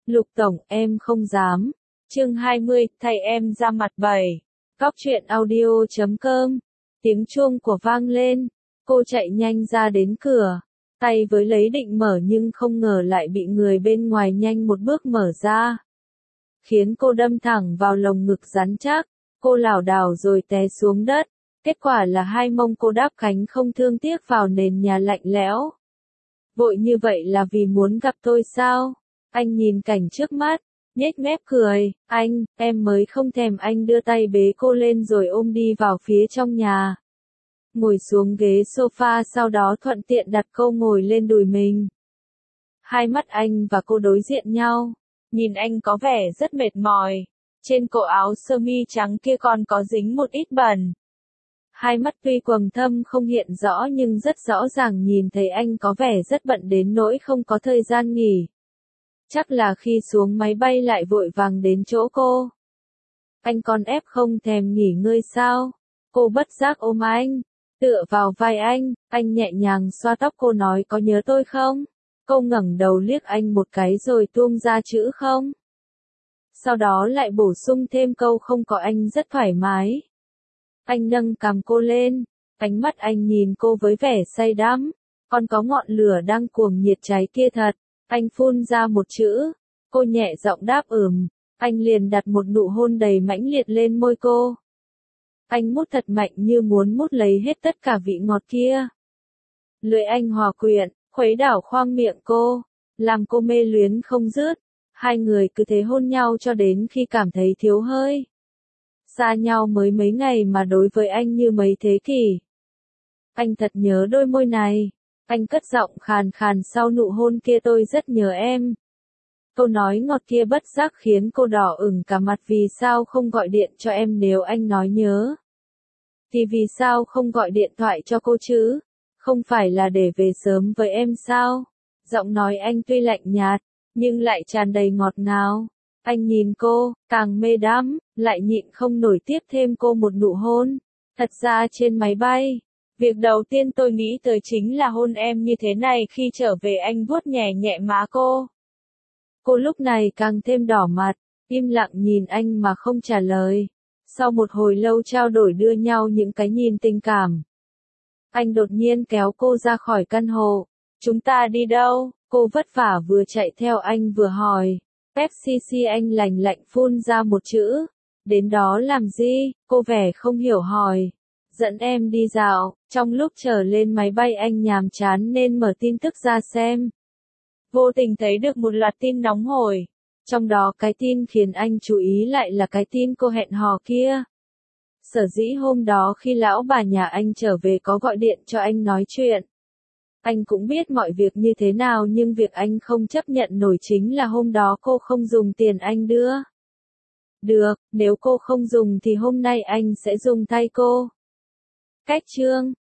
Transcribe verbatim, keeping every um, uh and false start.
Lục Tổng, em không dám. Chương hai mươi, thầy em ra mặt bảy. Góc truyện audio chấm com. Tiếng chuông của vang lên. Cô chạy nhanh ra đến cửa. Tay với lấy định mở nhưng không ngờ lại bị người bên ngoài nhanh một bước mở ra. Khiến cô đâm thẳng vào lồng ngực rắn chắc. Cô lảo đảo rồi té xuống đất. Kết quả là hai mông cô đáp cánh không thương tiếc vào nền nhà lạnh lẽo. Vội như vậy là vì muốn gặp tôi sao? Anh nhìn cảnh trước mắt, nhếch mép cười, anh, em mới không thèm. Anh đưa tay bế cô lên rồi ôm đi vào phía trong nhà. Ngồi xuống ghế sofa sau đó thuận tiện đặt cô ngồi lên đùi mình. Hai mắt anh và cô đối diện nhau, nhìn anh có vẻ rất mệt mỏi. Trên cổ áo sơ mi trắng kia còn có dính một ít bẩn. Hai mắt tuy quầng thâm không hiện rõ nhưng rất rõ ràng nhìn thấy anh có vẻ rất bận đến nỗi không có thời gian nghỉ. Chắc là khi xuống máy bay lại vội vàng đến chỗ cô. Anh còn ép không thèm nghỉ ngơi sao? Cô bất giác ôm anh, tựa vào vai anh, anh nhẹ nhàng xoa tóc cô nói có nhớ tôi không? Cô ngẩng đầu liếc anh một cái rồi tuông ra chữ không. Sau đó lại bổ sung thêm câu không có anh rất thoải mái. Anh nâng cằm cô lên, ánh mắt anh nhìn cô với vẻ say đắm, còn có ngọn lửa đang cuồng nhiệt cháy kia thật. Anh phun ra một chữ, cô nhẹ giọng đáp ừm, anh liền đặt một nụ hôn đầy mãnh liệt lên môi cô. Anh mút thật mạnh như muốn mút lấy hết tất cả vị ngọt kia. Lưỡi anh hòa quyện, khuấy đảo khoang miệng cô, làm cô mê luyến không dứt. Hai người cứ thế hôn nhau cho đến khi cảm thấy thiếu hơi. Xa nhau mới mấy ngày mà đối với anh như mấy thế kỷ. Anh thật nhớ đôi môi này. Anh cất giọng khàn khàn sau nụ hôn kia, tôi rất nhớ em. Câu nói ngọt kia bất giác khiến cô đỏ ửng cả mặt. Vì sao không gọi điện cho em nếu anh nói nhớ? Thì vì sao không gọi điện thoại cho cô chứ? Không phải là để về sớm với em sao? Giọng nói anh tuy lạnh nhạt, nhưng lại tràn đầy ngọt ngào. Anh nhìn cô, càng mê đắm, lại nhịn không nổi tiếp thêm cô một nụ hôn. Thật ra trên máy bay, việc đầu tiên tôi nghĩ tới chính là hôn em như thế này. Khi trở về anh vuốt nhẹ nhẹ má cô. Cô lúc này càng thêm đỏ mặt, im lặng nhìn anh mà không trả lời. Sau một hồi lâu trao đổi đưa nhau những cái nhìn tình cảm, anh đột nhiên kéo cô ra khỏi căn hộ. Chúng ta đi đâu? Cô vất vả vừa chạy theo anh vừa hỏi. Pepsi. Anh lành lạnh phun ra một chữ. Đến đó làm gì? Cô vẻ không hiểu hỏi. Dẫn em đi dạo. Trong lúc chờ lên máy bay anh nhàm chán nên mở tin tức ra xem. Vô tình thấy được một loạt tin nóng hổi. Trong đó cái tin khiến anh chú ý lại là cái tin cô hẹn hò kia. Sở dĩ hôm đó khi lão bà nhà anh trở về có gọi điện cho anh nói chuyện. Anh cũng biết mọi việc như thế nào nhưng việc anh không chấp nhận nổi chính là hôm đó cô không dùng tiền anh đưa. Được, nếu cô không dùng thì hôm nay anh sẽ dùng thay cô. Cách chương